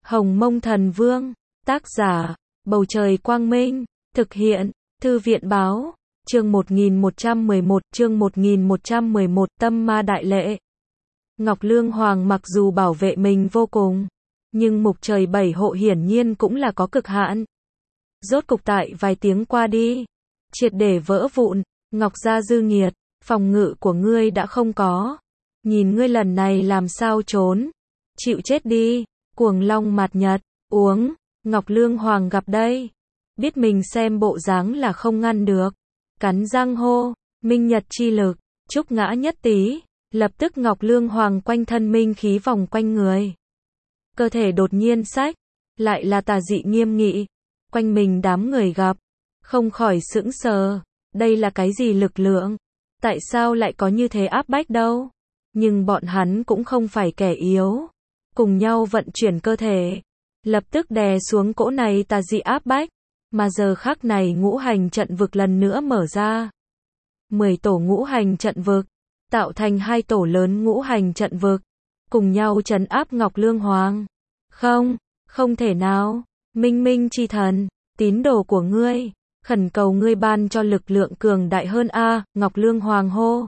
Hồng Mông Thần Vương, tác giả, Bầu Trời Quang Minh, thực hiện, Thư viện Báo, chương 1111, Tâm Ma Đại Lễ. Ngọc Lương Hoàng mặc dù bảo vệ mình vô cùng, nhưng mục trời bảy hộ hiển nhiên cũng là có cực hạn. Rốt cục tại vài tiếng qua đi, triệt để vỡ vụn, Ngọc Gia dư nghiệt, phòng ngự của ngươi đã không có. Nhìn ngươi lần này làm sao trốn, chịu chết đi, Cuồng Long Mạt Nhật, uống, Ngọc Lương Hoàng gặp đây, biết mình xem bộ dáng là không ngăn được, cắn răng hô, Minh Nhật chi lực, trúc ngã nhất tí, lập tức Ngọc Lương Hoàng quanh thân minh khí vòng quanh người. Cơ thể đột nhiên xách, lại là tà dị nghiêm nghị, quanh mình đám người gặp, không khỏi sững sờ, đây là cái gì lực lượng, tại sao lại có như thế áp bách đâu, nhưng bọn hắn cũng không phải kẻ yếu, cùng nhau vận chuyển cơ thể, lập tức đè xuống cỗ này tà dị áp bách, mà giờ khắc này ngũ hành trận vực lần nữa mở ra. 10 tổ ngũ hành trận vực, tạo thành 2 tổ lớn ngũ hành trận vực, cùng nhau trấn áp Ngọc Lương Hoàng. Không thể nào, Minh Minh chi thần, tín đồ của ngươi, khẩn cầu ngươi ban cho lực lượng cường đại hơn a, Ngọc Lương Hoàng hô.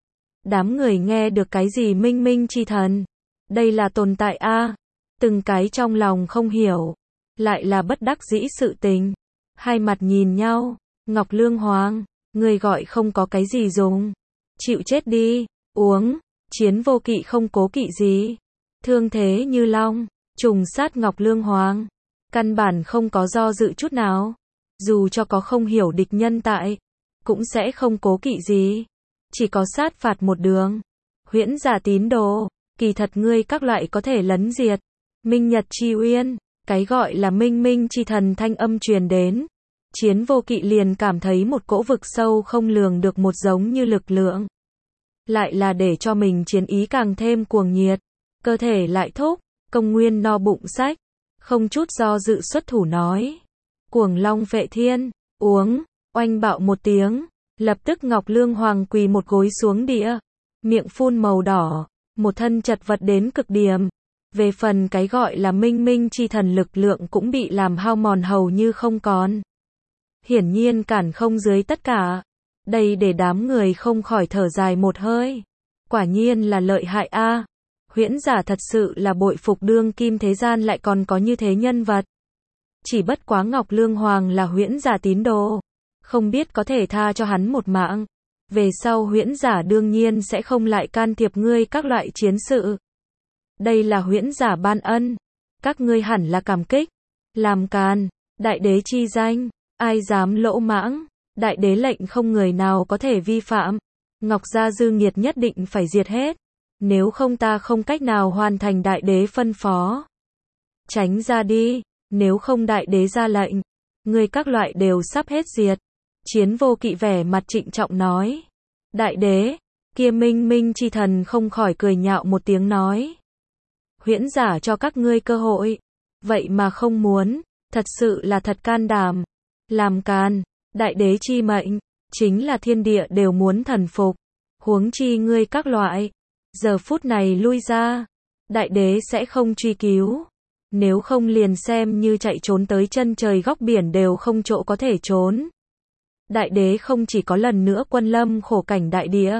Đám người nghe được cái gì Minh Minh chi thần, đây là tồn tại a, từng cái trong lòng không hiểu, lại là bất đắc dĩ sự tình, hai mặt nhìn nhau, Ngọc Lương Hoàng, ngươi gọi không có cái gì dùng, chịu chết đi, uống, Chiến Vô Kỵ không cố kỵ gì, thương thế như long, trùng sát Ngọc Lương Hoàng, căn bản không có do dự chút nào, dù cho có không hiểu địch nhân tại, cũng sẽ không cố kỵ gì, chỉ có sát phạt một đường. Huyễn giả tín đồ, kỳ thật ngươi các loại có thể lấn diệt, Minh Nhật chi uyên, cái gọi là Minh Minh chi thần thanh âm truyền đến, Chiến Vô Kỵ liền cảm thấy một cỗ vực sâu không lường được một giống như lực lượng, lại là để cho mình chiến ý càng thêm cuồng nhiệt, cơ thể lại thúc, công nguyên no bụng sách, không chút do dự xuất thủ nói, Cuồng Long Phệ Thiên, uống, oanh bạo một tiếng, lập tức Ngọc Lương Hoàng quỳ một gối xuống địa, miệng phun màu đỏ, một thân chật vật đến cực điểm. Về phần cái gọi là Minh Minh chi thần lực lượng cũng bị làm hao mòn hầu như không còn. Hiển nhiên cản không dưới tất cả. Đây để đám người không khỏi thở dài một hơi. Quả nhiên là lợi hại a. Huyễn giả thật sự là bội phục đương kim thế gian lại còn có như thế nhân vật. Chỉ bất quá Ngọc Lương Hoàng là huyễn giả tín đồ, không biết có thể tha cho hắn một mạng. Về sau huyễn giả đương nhiên sẽ không lại can thiệp ngươi các loại chiến sự. Đây là huyễn giả ban ân, các ngươi hẳn là cảm kích. Làm càn, đại đế chi danh, ai dám lỗ mãng, đại đế lệnh không người nào có thể vi phạm. Ngọc Gia dư nghiệt nhất định phải diệt hết, nếu không ta không cách nào hoàn thành đại đế phân phó. Tránh ra đi, nếu không đại đế ra lệnh, ngươi các loại đều sắp hết diệt. Chiến Vô Kỵ vẻ mặt trịnh trọng nói. Đại đế, kia Minh Minh chi thần không khỏi cười nhạo một tiếng nói. Huyễn giả cho các ngươi cơ hội, vậy mà không muốn, thật sự là thật can đảm. Làm càn, đại đế chi mệnh, chính là thiên địa đều muốn thần phục, huống chi ngươi các loại. Giờ phút này lui ra, đại đế sẽ không truy cứu, nếu không liền xem như chạy trốn tới chân trời góc biển đều không chỗ có thể trốn. Đại đế không chỉ có lần nữa quân lâm khổ cảnh đại địa.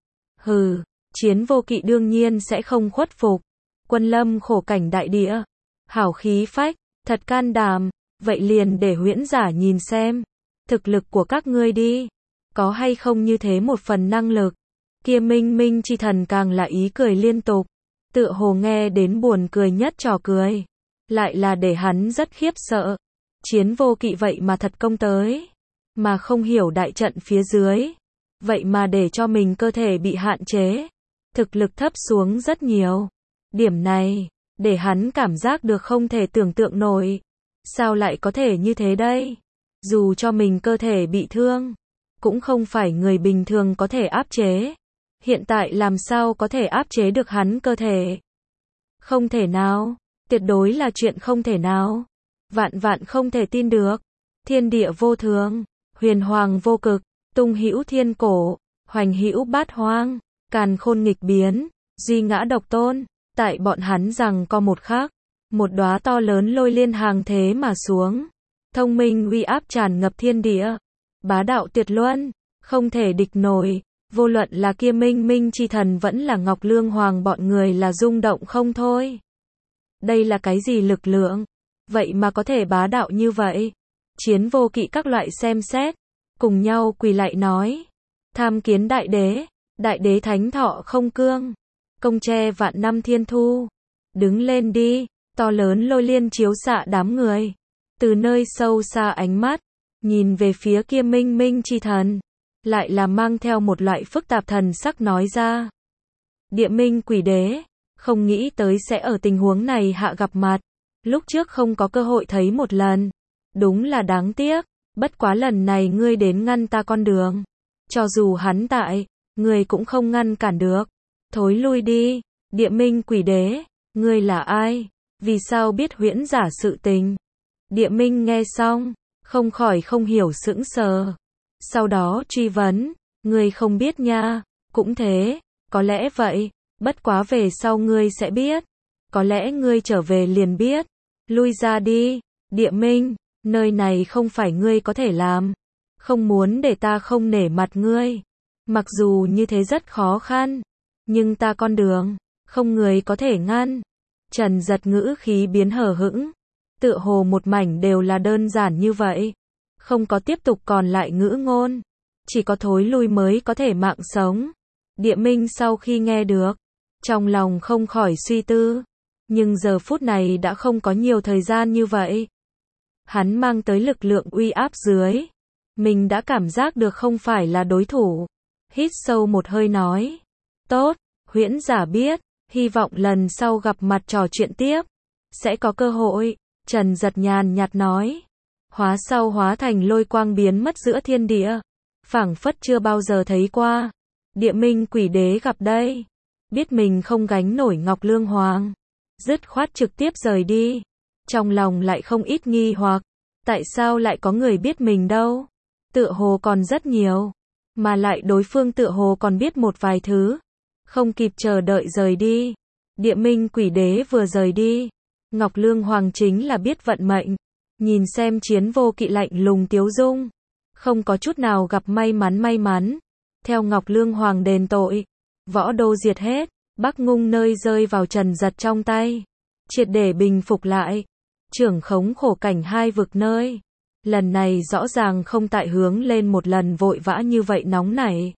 Hừ, Chiến Vô Kỵ đương nhiên sẽ không khuất phục. Quân lâm khổ cảnh đại địa, hảo khí phách, thật can đảm, vậy liền để huyễn giả nhìn xem, thực lực của các ngươi đi, có hay không như thế một phần năng lực. Kia Minh Minh chi thần càng là ý cười liên tục, tựa hồ nghe đến buồn cười nhất trò cười, lại là để hắn rất khiếp sợ. Chiến Vô Kỵ vậy mà thật công tới, mà không hiểu đại trận phía dưới, vậy mà để cho mình cơ thể bị hạn chế, thực lực thấp xuống rất nhiều. Điểm này, để hắn cảm giác được không thể tưởng tượng nổi. Sao lại có thể như thế đây? Dù cho mình cơ thể bị thương, cũng không phải người bình thường có thể áp chế. Hiện tại làm sao có thể áp chế được hắn cơ thể? Không thể nào, tuyệt đối là chuyện không thể nào. Vạn vạn không thể tin được. Thiên địa vô thường, huyền hoàng vô cực, tung hữu thiên cổ, hoành hữu bát hoang, càn khôn nghịch biến, duy ngã độc tôn. Tại bọn hắn rằng có một khắc, một đóa to lớn lôi liên hàng thế mà xuống. Thông minh uy áp tràn ngập thiên địa. Bá đạo tuyệt luân, không thể địch nổi. Vô luận là kia Minh Minh chi thần vẫn là Ngọc Lương Hoàng bọn người là rung động không thôi. Đây là cái gì lực lượng? Vậy mà có thể bá đạo như vậy? Chiến Vô Kỵ các loại xem xét, cùng nhau quỳ lạy nói. Tham kiến đại đế thánh thọ không cương. Công tre vạn năm thiên thu. Đứng lên đi, to lớn lôi liên chiếu xạ đám người. Từ nơi sâu xa ánh mắt, nhìn về phía kia Minh Minh chi thần. Lại là mang theo một loại phức tạp thần sắc nói ra. Địa Minh quỷ đế, không nghĩ tới sẽ ở tình huống này hạ gặp mặt. Lúc trước không có cơ hội thấy một lần. Đúng là đáng tiếc, bất quá lần này ngươi đến ngăn ta con đường. Cho dù hắn tại, ngươi cũng không ngăn cản được. Thối lui đi, Địa Minh quỷ đế, ngươi là ai? Vì sao biết huyễn giả sự tình? Địa Minh nghe xong, không khỏi không hiểu sững sờ. Sau đó truy vấn, ngươi không biết nha, cũng thế, có lẽ vậy, bất quá về sau ngươi sẽ biết. Có lẽ ngươi trở về liền biết. Lui ra đi, Địa Minh, nơi này không phải ngươi có thể làm. Không muốn để ta không nể mặt ngươi. Mặc dù như thế rất khó khăn, nhưng ta con đường, không người có thể ngăn. Trần Giật ngữ khí biến hờ hững, tựa hồ một mảnh đều là đơn giản như vậy. Không có tiếp tục còn lại ngữ ngôn, chỉ có thối lui mới có thể mạng sống. Địa Minh sau khi nghe được, trong lòng không khỏi suy tư, nhưng giờ phút này đã không có nhiều thời gian như vậy. Hắn mang tới lực lượng uy áp dưới, mình đã cảm giác được không phải là đối thủ. Hít sâu một hơi nói, tốt, huyễn giả biết, hy vọng lần sau gặp mặt trò chuyện tiếp, sẽ có cơ hội. Trần Giật nhàn nhạt nói, hóa sau hóa thành lôi quang biến mất giữa thiên địa, phảng phất chưa bao giờ thấy qua. Địa Minh quỷ đế gặp đây, biết mình không gánh nổi Ngọc Lương Hoàng, dứt khoát trực tiếp rời đi. Trong lòng lại không ít nghi hoặc, tại sao lại có người biết mình đâu? Tựa hồ còn rất nhiều, mà lại đối phương tựa hồ còn biết một vài thứ. Không kịp chờ đợi rời đi. Địa Minh quỷ đế vừa rời đi, Ngọc Lương Hoàng chính là biết vận mệnh. Nhìn xem Chiến Vô Kỵ lạnh lùng tiếu dung, không có chút nào gặp may mắn. Theo Ngọc Lương Hoàng đền tội, võ đô diệt hết, Bắc Ngung nơi rơi vào Trần Giật trong tay, triệt để bình phục lại, trưởng khống khổ cảnh hai vực nơi. Lần này rõ ràng không tại hướng lên một lần vội vã như vậy nóng nảy,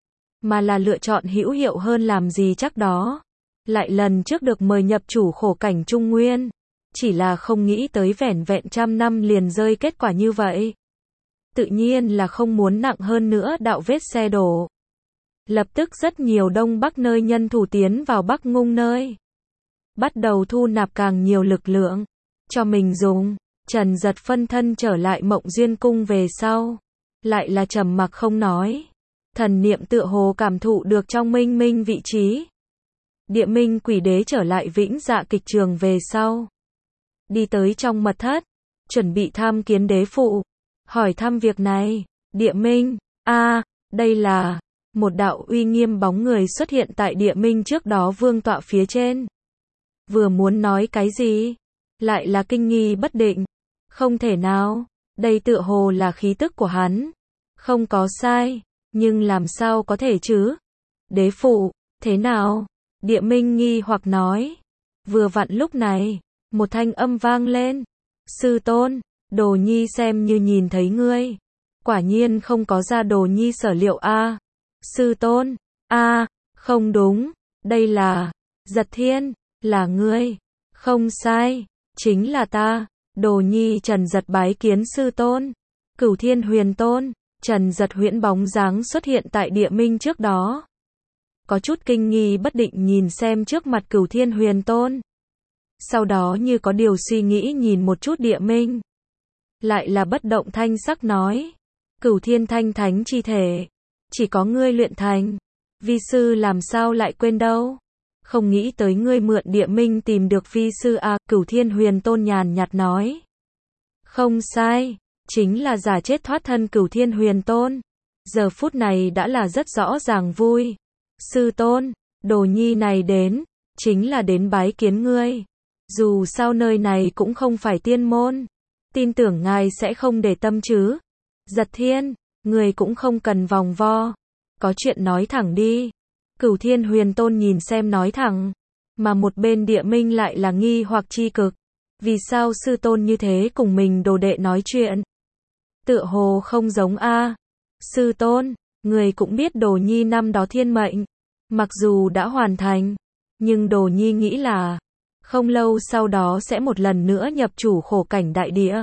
mà là lựa chọn hữu hiệu hơn làm gì chắc đó. Lại lần trước được mời nhập chủ khổ cảnh Trung Nguyên, chỉ là không nghĩ tới vẻn vẹn 100 năm liền rơi kết quả như vậy. Tự nhiên là không muốn nặng hơn nữa đạo vết xe đổ. Lập tức rất nhiều Đông Bắc nơi nhân thủ tiến vào Bắc Ngung nơi, bắt đầu thu nạp càng nhiều lực lượng cho mình dùng. Trần Giật phân thân trở lại Mộng Duyên Cung về sau, lại là trầm mặc không nói. Thần niệm tựa hồ cảm thụ được trong Minh Minh vị trí. Địa Minh quỷ đế trở lại Vĩnh Dạ kịch trường về sau, đi tới trong mật thất, chuẩn bị tham kiến đế phụ, hỏi thăm việc này. Địa Minh, đây là một đạo uy nghiêm bóng người xuất hiện tại Địa Minh trước đó vương tọa phía trên. Vừa muốn nói cái gì, lại là kinh nghi bất định. Không thể nào, đây tựa hồ là khí tức của hắn. Không có sai, nhưng làm sao có thể chứ? Đế phụ, thế nào? Địa Minh nghi hoặc nói. Vừa vặn lúc này, một thanh âm vang lên. Sư tôn, Đồ Nhi xem như nhìn thấy ngươi. Quả nhiên không có ra Đồ Nhi sở liệu a. Sư tôn, không đúng, đây là Giật Thiên, là ngươi. Không sai, chính là ta. Đồ Nhi Trần Giật bái kiến sư tôn. Cửu Thiên Huyền Tôn. Trần Giật huyễn bóng dáng xuất hiện tại Địa Minh trước đó, có chút kinh nghi bất định nhìn xem trước mặt Cửu Thiên Huyền Tôn. Sau đó như có điều suy nghĩ nhìn một chút Địa Minh, lại là bất động thanh sắc nói, Cửu Thiên Thanh Thánh chi thể, chỉ có ngươi luyện thành, vi sư làm sao lại quên đâu. Không nghĩ tới ngươi mượn Địa Minh tìm được vi sư a. Cửu Thiên Huyền Tôn nhàn nhạt nói. Không sai, chính là giả chết thoát thân Cửu Thiên Huyền Tôn. Giờ phút này đã là rất rõ ràng vui. Sư tôn, Đồ Nhi này đến, chính là đến bái kiến ngươi. Dù sao nơi này cũng không phải tiên môn. Tin tưởng ngài sẽ không để tâm chứ. Giật Thiên, người cũng không cần vòng vo. Có chuyện nói thẳng đi. Cửu Thiên Huyền Tôn nhìn xem nói thẳng. Mà một bên Địa Minh lại là nghi hoặc chi cực. Vì sao sư tôn như thế cùng mình đồ đệ nói chuyện? Tựa hồ không giống a. Sư tôn, người cũng biết Đồ Nhi năm đó thiên mệnh. Mặc dù đã hoàn thành. Nhưng Đồ Nhi nghĩ là không lâu sau đó sẽ một lần nữa nhập chủ khổ cảnh đại địa.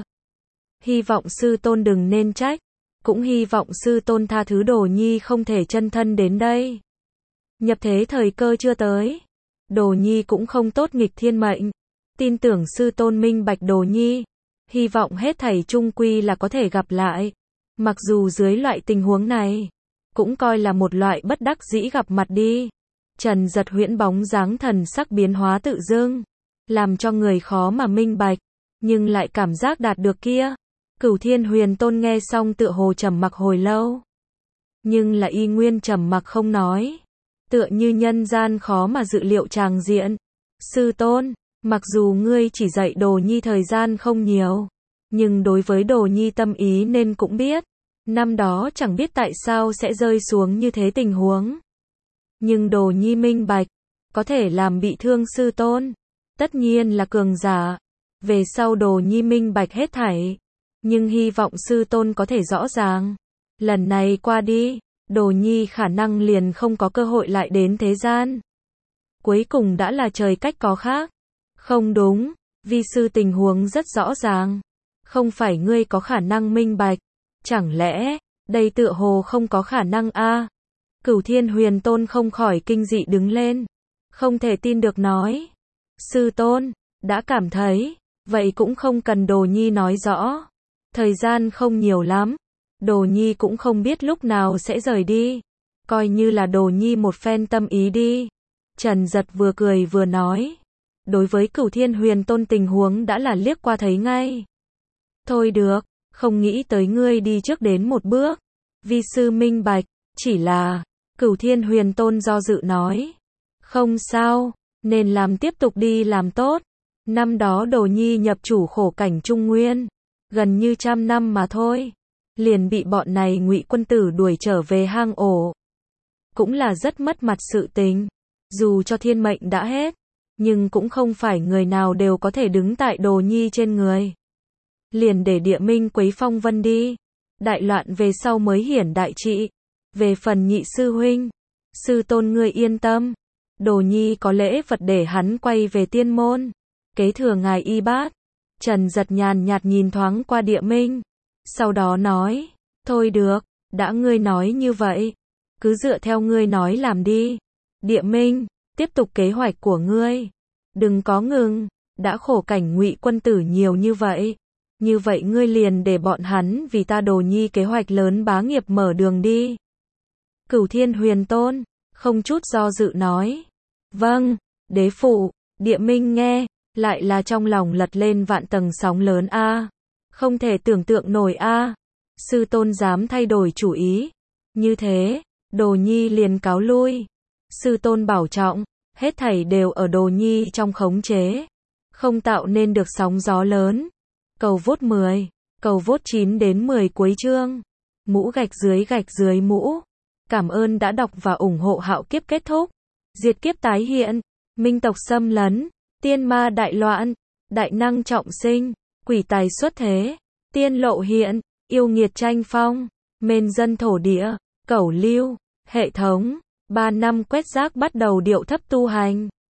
Hy vọng sư tôn đừng nên trách. Cũng hy vọng sư tôn tha thứ Đồ Nhi không thể chân thân đến đây. Nhập thế thời cơ chưa tới. Đồ Nhi cũng không tốt nghịch thiên mệnh. Tin tưởng sư tôn minh bạch Đồ Nhi. Hy vọng hết thảy chung quy là có thể gặp lại. Mặc dù dưới loại tình huống này, cũng coi là một loại bất đắc dĩ gặp mặt đi. Trần Giật Huyễn bóng dáng thần sắc biến hóa tự dưng, làm cho người khó mà minh bạch, nhưng lại cảm giác đạt được kia. Cửu Thiên Huyền Tôn nghe xong tựa hồ trầm mặc hồi lâu, nhưng là y nguyên trầm mặc không nói, tựa như nhân gian khó mà dự liệu tràng diện. Sư tôn, mặc dù ngươi chỉ dạy Đồ Nhi thời gian không nhiều, nhưng đối với Đồ Nhi tâm ý nên cũng biết. Năm đó chẳng biết tại sao sẽ rơi xuống như thế tình huống. Nhưng Đồ Nhi minh bạch, có thể làm bị thương sư tôn, tất nhiên là cường giả. Về sau Đồ Nhi minh bạch hết thảy, nhưng hy vọng sư tôn có thể rõ ràng. Lần này qua đi, Đồ Nhi khả năng liền không có cơ hội lại đến thế gian. Cuối cùng đã là trời cách có khác. Không đúng, vi sư tình huống rất rõ ràng. Không phải ngươi có khả năng minh bạch. Chẳng lẽ, đây tựa hồ không có khả năng a? Cửu Thiên Huyền Tôn không khỏi kinh dị đứng lên. Không thể tin được nói. Sư tôn, đã cảm thấy, vậy cũng không cần Đồ Nhi nói rõ. Thời gian không nhiều lắm. Đồ Nhi cũng không biết lúc nào sẽ rời đi. Coi như là Đồ Nhi một phen tâm ý đi. Trần Giật vừa cười vừa nói. Đối với Cửu Thiên Huyền Tôn tình huống đã là liếc qua thấy ngay. Thôi được, không nghĩ tới ngươi đi trước đến một bước. Vi sư minh bạch, chỉ là, Cửu Thiên Huyền Tôn do dự nói. Không sao, nên làm tiếp tục đi làm tốt. Năm đó Đồ Nhi nhập chủ khổ cảnh Trung Nguyên, gần như 100 năm mà thôi. Liền bị bọn này Ngụy quân tử đuổi trở về hang ổ. Cũng là rất mất mặt sự tình. Dù cho thiên mệnh đã hết, nhưng cũng không phải người nào đều có thể đứng tại Đồ Nhi trên người. Liền để Địa Minh quấy phong vân đi. Đại loạn về sau mới hiển đại trị. Về phần nhị sư huynh, sư tôn ngươi yên tâm. Đồ Nhi có lễ vật để hắn quay về tiên môn. Kế thừa ngài y bát. Trần Giật nhàn nhạt nhìn thoáng qua Địa Minh. Sau đó nói, thôi được, đã ngươi nói như vậy. Cứ dựa theo ngươi nói làm đi. Địa Minh, tiếp tục kế hoạch của ngươi. Đừng có ngừng, đã khổ cảnh Ngụy quân tử nhiều như vậy. Như vậy ngươi liền để bọn hắn vì ta Đồ Nhi kế hoạch lớn bá nghiệp mở đường đi. Cửu Thiên Huyền Tôn, không chút do dự nói. Vâng, đế phụ. Địa Minh nghe, lại là trong lòng lật lên vạn tầng sóng lớn a. Không thể tưởng tượng nổi a. Sư tôn dám thay đổi chủ ý. Như thế, Đồ Nhi liền cáo lui. Sư tôn bảo trọng, hết thảy đều ở Đồ Nhi trong khống chế. Không tạo nên được sóng gió lớn. Cầu vốt 10, cầu vốt 9 đến 10 cuối chương. Mũ gạch dưới mũ. Cảm ơn đã đọc và ủng hộ Hạo Kiếp kết thúc. Diệt kiếp tái hiện, minh tộc xâm lấn, tiên ma đại loạn, đại năng trọng sinh, quỷ tài xuất thế, tiên lộ hiện, yêu nghiệt tranh phong, mên dân thổ địa, cẩu lưu, hệ thống, 3 năm quét rác bắt đầu điệu thấp tu hành.